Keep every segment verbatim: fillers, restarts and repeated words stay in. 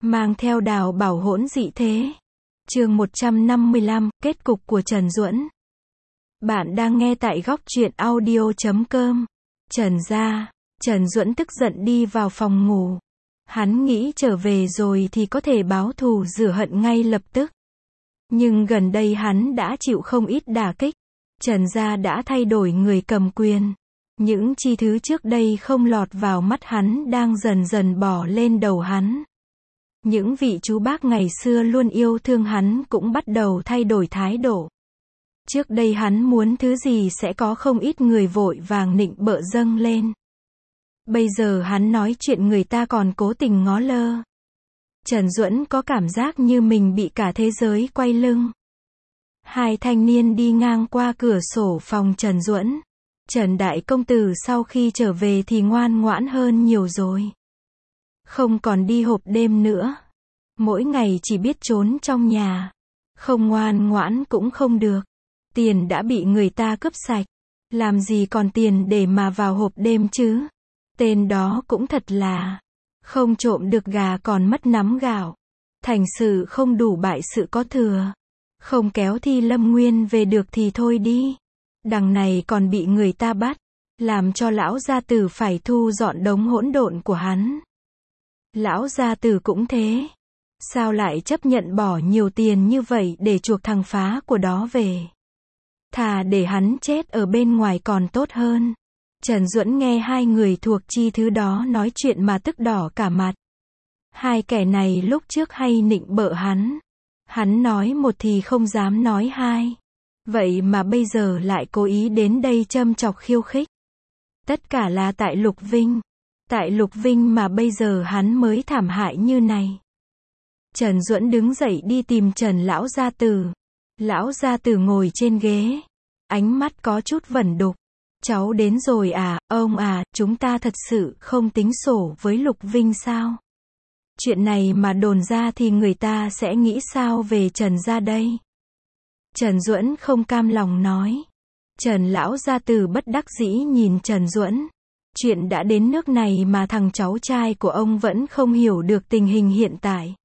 mang theo Đào Bảo hỗn dị thế. Chương một trăm năm mươi lăm, kết cục của Trần Duẫn. Bạn đang nghe tại góc truyện audio chấm com. Trần gia, Trần Duẫn tức giận đi vào phòng ngủ. Hắn nghĩ trở về rồi thì có thể báo thù rửa hận ngay lập tức. Nhưng gần đây hắn đã chịu không ít đả kích. Trần gia đã thay đổi người cầm quyền. Những chi thứ trước đây không lọt vào mắt hắn đang dần dần bỏ lên đầu hắn. Những vị chú bác ngày xưa luôn yêu thương hắn cũng bắt đầu thay đổi thái độ. Trước đây hắn muốn thứ gì sẽ có không ít người vội vàng nịnh bợ dâng lên. Bây giờ hắn nói chuyện người ta còn cố tình ngó lơ. Trần Duẫn có cảm giác như mình bị cả thế giới quay lưng. Hai thanh niên đi ngang qua cửa sổ phòng Trần Duẫn. Trần Đại Công Tử sau khi trở về thì ngoan ngoãn hơn nhiều rồi. Không còn đi hộp đêm nữa. Mỗi ngày chỉ biết trốn trong nhà. Không ngoan ngoãn cũng không được. Tiền đã bị người ta cướp sạch. Làm gì còn tiền để mà vào hộp đêm chứ? Tên đó cũng thật là. Không trộm được gà còn mất nắm gạo. Thành sự không đủ bại sự có thừa. Không kéo Thi Lâm Nguyên về được thì thôi đi. Đằng này còn bị người ta bắt. Làm cho lão gia tử phải thu dọn đống hỗn độn của hắn. Lão gia tử cũng thế. Sao lại chấp nhận bỏ nhiều tiền như vậy để chuộc thằng phá của đó về? Thà để hắn chết ở bên ngoài còn tốt hơn. Trần Duẫn nghe hai người thuộc chi thứ đó nói chuyện mà tức đỏ cả mặt. Hai kẻ này lúc trước hay nịnh bợ hắn. Hắn nói một thì không dám nói hai. Vậy mà bây giờ lại cố ý đến đây châm chọc khiêu khích. Tất cả là tại Lục Vinh. Tại Lục Vinh mà bây giờ hắn mới thảm hại như này. Trần Duẫn đứng dậy đi tìm Trần lão gia tử. Lão gia tử ngồi trên ghế. Ánh mắt có chút vẩn đục. Cháu đến rồi à, ông à, chúng ta thật sự không tính sổ với Lục Vinh sao? Chuyện này mà đồn ra thì người ta sẽ nghĩ sao về Trần gia đây? Trần Duẫn không cam lòng nói. Trần lão gia tử bất đắc dĩ nhìn Trần Duẫn. Chuyện đã đến nước này mà thằng cháu trai của ông vẫn không hiểu được tình hình hiện tại.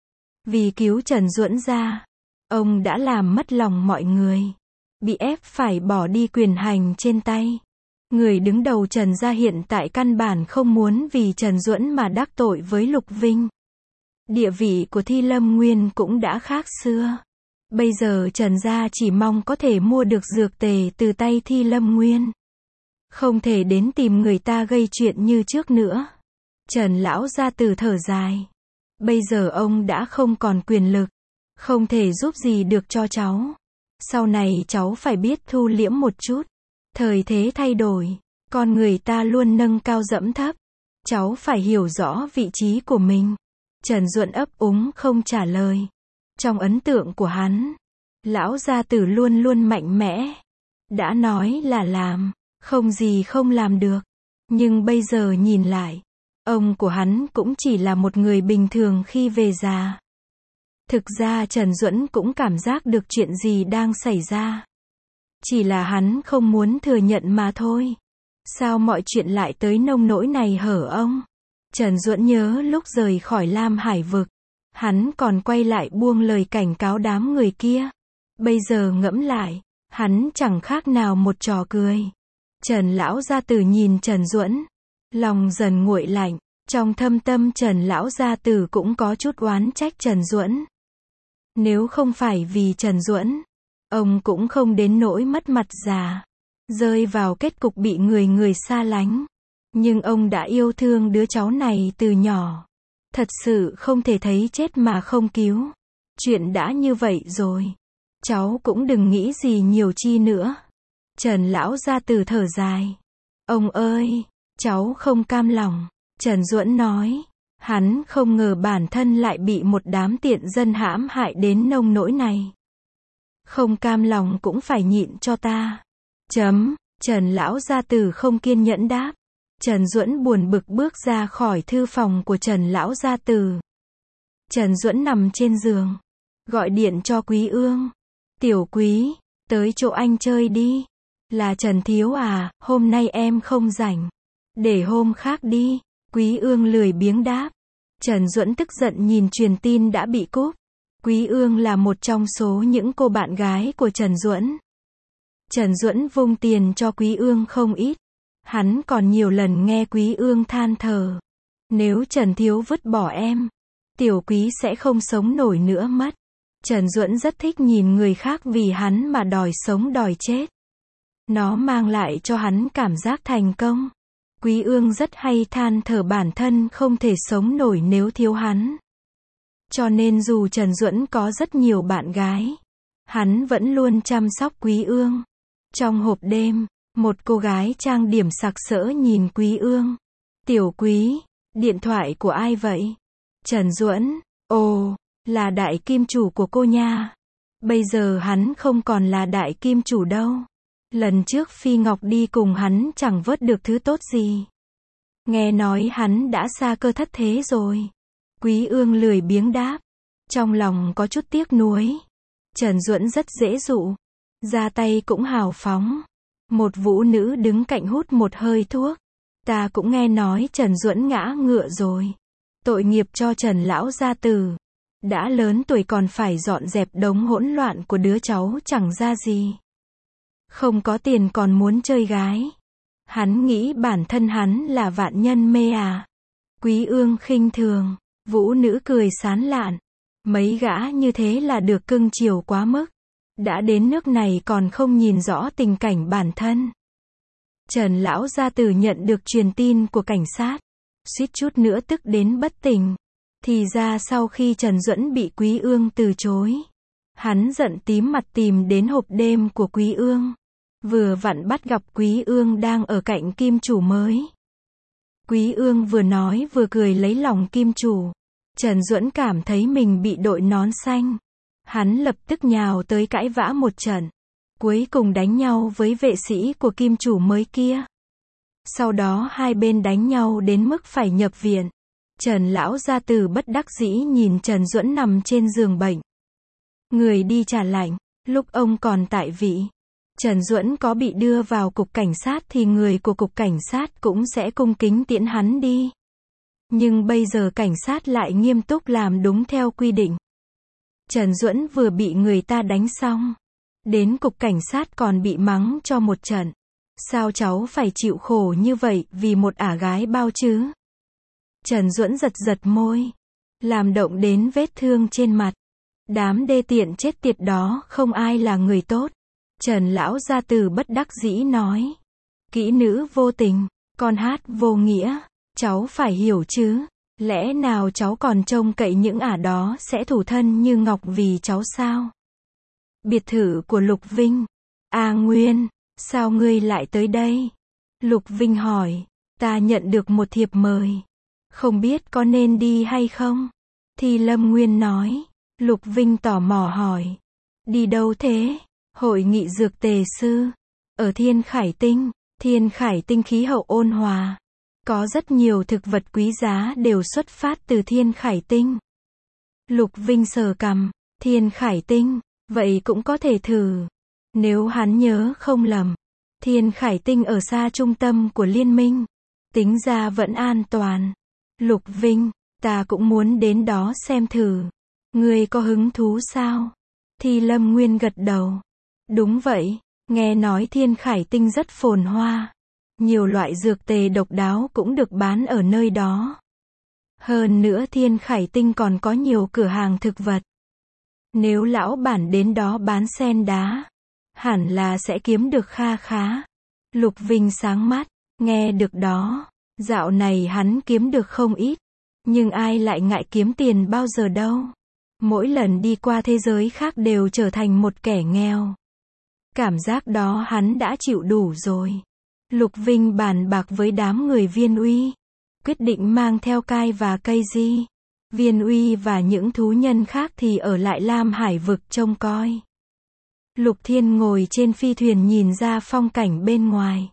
Vì cứu Trần Duẫn ra, ông đã làm mất lòng mọi người. Bị ép phải bỏ đi quyền hành trên tay. Người đứng đầu Trần gia hiện tại căn bản không muốn vì Trần Duẫn mà đắc tội với Lục Vinh. Địa vị của Thi Lâm Nguyên cũng đã khác xưa. Bây giờ Trần gia chỉ mong có thể mua được dược tề từ tay Thi Lâm Nguyên. Không thể đến tìm người ta gây chuyện như trước nữa. Trần lão gia tử thở dài. Bây giờ ông đã không còn quyền lực. Không thể giúp gì được cho cháu. Sau này cháu phải biết thu liễm một chút. Thời thế thay đổi. Con người ta luôn nâng cao dẫm thấp. Cháu phải hiểu rõ vị trí của mình. Trần Duẫn ấp úng không trả lời. Trong ấn tượng của hắn, lão gia tử luôn luôn mạnh mẽ. Đã nói là làm, không gì không làm được. Nhưng bây giờ nhìn lại, ông của hắn cũng chỉ là một người bình thường khi về già. Thực ra Trần Duẫn cũng cảm giác được chuyện gì đang xảy ra. Chỉ là hắn không muốn thừa nhận mà thôi. Sao mọi chuyện lại tới nông nỗi này hở ông? Trần Duẫn nhớ lúc rời khỏi Lam Hải vực. Hắn còn quay lại buông lời cảnh cáo đám người kia. Bây giờ ngẫm lại, hắn chẳng khác nào một trò cười. Trần lão gia tử nhìn Trần Duẫn. Lòng dần nguội lạnh. Trong thâm tâm Trần lão gia tử cũng có chút oán trách Trần Duẫn. Nếu không phải vì Trần Duẫn, ông cũng không đến nỗi mất mặt già. Rơi vào kết cục bị người người xa lánh. Nhưng ông đã yêu thương đứa cháu này từ nhỏ. Thật sự không thể thấy chết mà không cứu. Chuyện đã như vậy rồi. Cháu cũng đừng nghĩ gì nhiều chi nữa. Trần lão gia tử thở dài. Ông ơi, cháu không cam lòng. Trần Duẫn nói. Hắn không ngờ bản thân lại bị một đám tiện dân hãm hại đến nông nỗi này. Không cam lòng cũng phải nhịn cho ta. Chấm. Trần lão gia tử không kiên nhẫn đáp. Trần Duẫn buồn bực bước ra khỏi thư phòng của Trần lão gia tử. Trần Duẫn nằm trên giường. Gọi điện cho Quý Ương. Tiểu Quý, tới chỗ anh chơi đi. Là Trần Thiếu à, hôm nay em không rảnh. Để hôm khác đi. Quý Ương lười biếng đáp. Trần Duẫn tức giận nhìn truyền tin đã bị cúp. Quý Ương là một trong số những cô bạn gái của Trần Duẫn. Trần Duẫn vung tiền cho Quý Ương không ít. Hắn còn nhiều lần nghe Quý Ương than thở. Nếu Trần Thiếu vứt bỏ em, Tiểu Quý sẽ không sống nổi nữa mất. Trần Duẫn rất thích nhìn người khác vì hắn mà đòi sống đòi chết. Nó mang lại cho hắn cảm giác thành công. Quý Ương rất hay than thở bản thân không thể sống nổi nếu thiếu hắn. Cho nên dù Trần Duẫn có rất nhiều bạn gái, hắn vẫn luôn chăm sóc Quý Ương. Trong hộp đêm, một cô gái trang điểm sặc sỡ nhìn Quý Ương. Tiểu Quý, điện thoại của ai vậy? Trần Duẫn, ồ, là đại kim chủ của cô nha. Bây giờ hắn không còn là đại kim chủ đâu. Lần trước Phi Ngọc đi cùng hắn chẳng vớt được thứ tốt gì. Nghe nói hắn đã xa cơ thất thế rồi. Quý Ương lười biếng đáp. Trong lòng có chút tiếc nuối. Trần Duẫn rất dễ dụ. Ra tay cũng hào phóng. Một vũ nữ đứng cạnh hút một hơi thuốc. Ta cũng nghe nói Trần Duẫn ngã ngựa rồi. Tội nghiệp cho Trần lão gia tử. Đã lớn tuổi còn phải dọn dẹp đống hỗn loạn của đứa cháu chẳng ra gì. Không có tiền còn muốn chơi gái. Hắn nghĩ bản thân hắn là vạn nhân mê à. Quý Ương khinh thường. Vũ nữ cười sán lạn. Mấy gã như thế là được cưng chiều quá mức. Đã đến nước này còn không nhìn rõ tình cảnh bản thân. Trần lão gia tử nhận được truyền tin của cảnh sát. Suýt chút nữa tức đến bất tỉnh. Thì ra sau khi Trần Duẫn bị Quý Ương từ chối, hắn giận tím mặt tìm đến hộp đêm của Quý Ương. Vừa vặn bắt gặp Quý Ương đang ở cạnh kim chủ mới. Quý Ương vừa nói vừa cười lấy lòng kim chủ. Trần Duẫn cảm thấy mình bị đội nón xanh. Hắn lập tức nhào tới cãi vã một trận. Cuối cùng đánh nhau với vệ sĩ của kim chủ mới kia. Sau đó hai bên đánh nhau đến mức phải nhập viện. Trần lão gia tử bất đắc dĩ nhìn Trần Duẫn nằm trên giường bệnh. Người đi trả lạnh, lúc ông còn tại vị. Trần Duẫn có bị đưa vào cục cảnh sát thì người của cục cảnh sát cũng sẽ cung kính tiễn hắn đi. Nhưng bây giờ cảnh sát lại nghiêm túc làm đúng theo quy định. Trần Duẫn vừa bị người ta đánh xong. Đến cục cảnh sát còn bị mắng cho một trận. Sao cháu phải chịu khổ như vậy vì một ả gái bao chứ? Trần Duẫn giật giật môi. Làm động đến vết thương trên mặt. Đám đê tiện chết tiệt đó không ai là người tốt. Trần lão gia tử bất đắc dĩ nói. Kỹ nữ vô tình, con hát vô nghĩa. Cháu phải hiểu chứ. Lẽ nào cháu còn trông cậy những ả đó sẽ thủ thân như ngọc vì cháu sao? Biệt thự của Lục Vinh. A Nguyên, sao ngươi lại tới đây? Lục Vinh hỏi. Ta nhận được một thiệp mời. Không biết có nên đi hay không? Thì Lâm Nguyên nói. Lục Vinh tò mò hỏi. Đi đâu thế? Hội nghị dược tề sư. Ở Thiên Khải Tinh. Thiên Khải Tinh khí hậu ôn hòa. Có rất nhiều thực vật quý giá đều xuất phát từ Thiên Khải Tinh. Lục Vinh sờ cằm. Thiên Khải Tinh. Vậy cũng có thể thử. Nếu hắn nhớ không lầm. Thiên Khải Tinh ở xa trung tâm của liên minh. Tính ra vẫn an toàn. Lục Vinh, ta cũng muốn đến đó xem thử. Ngươi có hứng thú sao? Thì Lâm Nguyên gật đầu. Đúng vậy, nghe nói Thiên Khải Tinh rất phồn hoa. Nhiều loại dược tề độc đáo cũng được bán ở nơi đó. Hơn nữa Thiên Khải Tinh còn có nhiều cửa hàng thực vật. Nếu lão bản đến đó bán sen đá, hẳn là sẽ kiếm được kha khá. Lục Vinh sáng mắt, nghe được đó. Dạo này hắn kiếm được không ít. Nhưng ai lại ngại kiếm tiền bao giờ đâu. Mỗi lần đi qua thế giới khác đều trở thành một kẻ nghèo. Cảm giác đó hắn đã chịu đủ rồi. Lục Vinh bàn bạc với đám người Viên Uy. Quyết định mang theo Cai và cây di. Viên Uy và những thú nhân khác thì ở lại Lam Hải vực trông coi. Lục Thiên ngồi trên phi thuyền nhìn ra phong cảnh bên ngoài.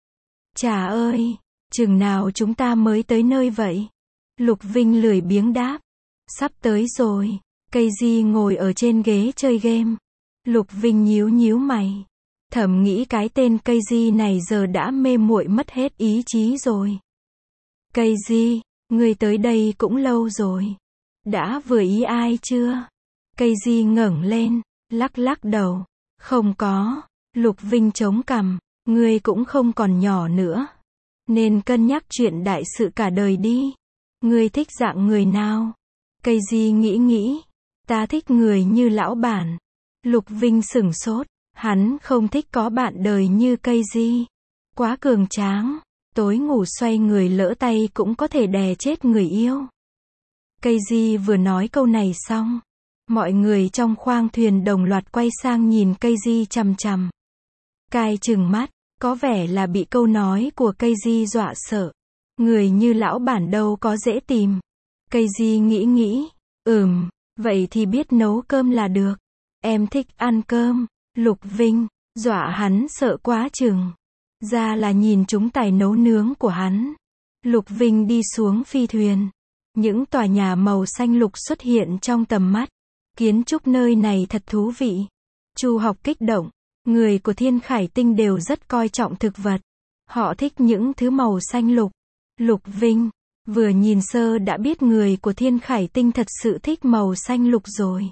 Chà ơi! Chừng nào chúng ta mới tới nơi vậy? Lục Vinh lười biếng đáp. Sắp tới rồi. Cây di ngồi ở trên ghế chơi game. Lục Vinh nhíu nhíu mày. Thầm nghĩ cái tên cây di này giờ đã mê muội mất hết ý chí rồi. Cây di, Ngươi tới đây cũng lâu rồi. Đã vừa ý ai chưa? Cây di ngẩng lên, lắc lắc đầu. Không có. Lục Vinh chống cằm. Ngươi cũng không còn nhỏ nữa. Nên cân nhắc chuyện đại sự cả đời đi. Ngươi thích dạng người nào? Cây di nghĩ nghĩ. Ta thích người như lão bản. Lục Vinh sửng sốt. Hắn không thích có bạn đời như cây di. Quá cường tráng. Tối ngủ xoay người lỡ tay cũng có thể đè chết người yêu. Cây di vừa nói câu này xong. Mọi người trong khoang thuyền đồng loạt quay sang nhìn cây di chằm chằm. Cai trừng mắt. Có vẻ là bị câu nói của cây di dọa sợ. Người như lão bản đâu có dễ tìm. Cây di nghĩ nghĩ. Ừm, vậy thì biết nấu cơm là được. Em thích ăn cơm. Lục Vinh, dọa hắn sợ quá chừng. Ra là nhìn chúng tài nấu nướng của hắn. Lục Vinh đi xuống phi thuyền. Những tòa nhà màu xanh lục xuất hiện trong tầm mắt. Kiến trúc nơi này thật thú vị. Chu Học kích động. Người của Thiên Khải Tinh đều rất coi trọng thực vật. Họ thích những thứ màu xanh lục. Lục Vinh, vừa nhìn sơ đã biết người của Thiên Khải Tinh thật sự thích màu xanh lục rồi.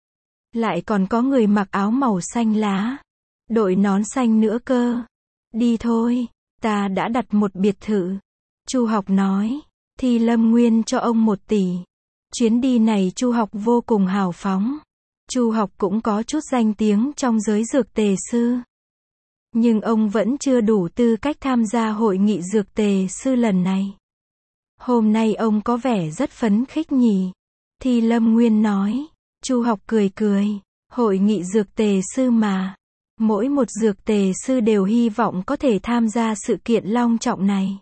Lại còn có người mặc áo màu xanh lá. Đội nón xanh nữa cơ. Đi thôi, ta đã đặt một biệt thự. Chu Học nói. Thì Lâm Nguyên cho ông một tỷ. Chuyến đi này Chu Học vô cùng hào phóng. Chu Học cũng có chút danh tiếng trong giới dược tề sư. Nhưng ông vẫn chưa đủ tư cách tham gia hội nghị dược tề sư lần này. Hôm nay ông có vẻ rất phấn khích nhỉ. Thì Lâm Nguyên nói. Chu Học cười cười. Hội nghị dược tề sư mà. Mỗi một dược tề sư đều hy vọng có thể tham gia sự kiện long trọng này.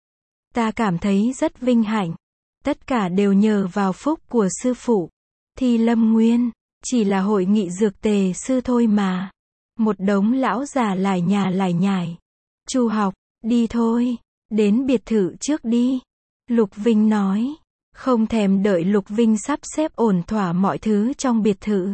Ta cảm thấy rất vinh hạnh. Tất cả đều nhờ vào phúc của sư phụ. Thì Lâm Nguyên. Chỉ là hội nghị dược tề sư thôi mà. Một đống lão già lải nhà lải nhải. Chu Học, đi thôi. Đến biệt thự trước đi. Lục Vinh nói. Không thèm đợi Lục Vinh sắp xếp ổn thỏa mọi thứ trong biệt thự.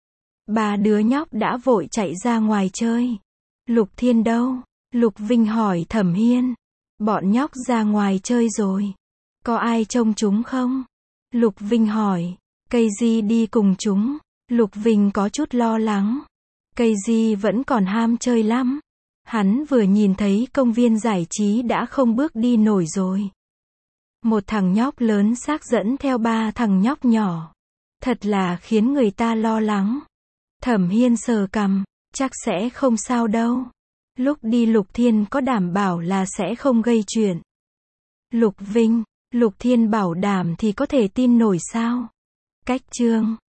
Ba đứa nhóc đã vội chạy ra ngoài chơi. Lục Thiên đâu? Lục Vinh hỏi Thẩm Hiên. Bọn nhóc ra ngoài chơi rồi. Có ai trông chúng không? Lục Vinh hỏi. Cây di đi cùng chúng. Lục Vinh có chút lo lắng. Cây di vẫn còn ham chơi lắm. Hắn vừa nhìn thấy công viên giải trí đã không bước đi nổi rồi. Một thằng nhóc lớn xác dẫn theo ba thằng nhóc nhỏ. Thật là khiến người ta lo lắng. Thẩm Hiên sờ cằm. Chắc sẽ không sao đâu. Lúc đi Lục Thiên có đảm bảo là sẽ không gây chuyện. Lục Vinh, Lục Thiên bảo đảm thì có thể tin nổi sao? Cách chương